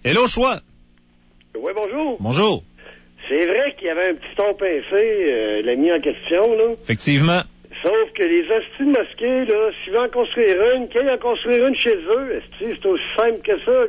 Hello, choix. Oui, bonjour. Bonjour. C'est vrai qu'il y avait un petit ton pincé, l'ami en question, là. Effectivement. Sauf que les hosties de mosquées, là, s'ils veulent en construire une, qu'ils en construire une chez eux, c'est aussi simple que ça.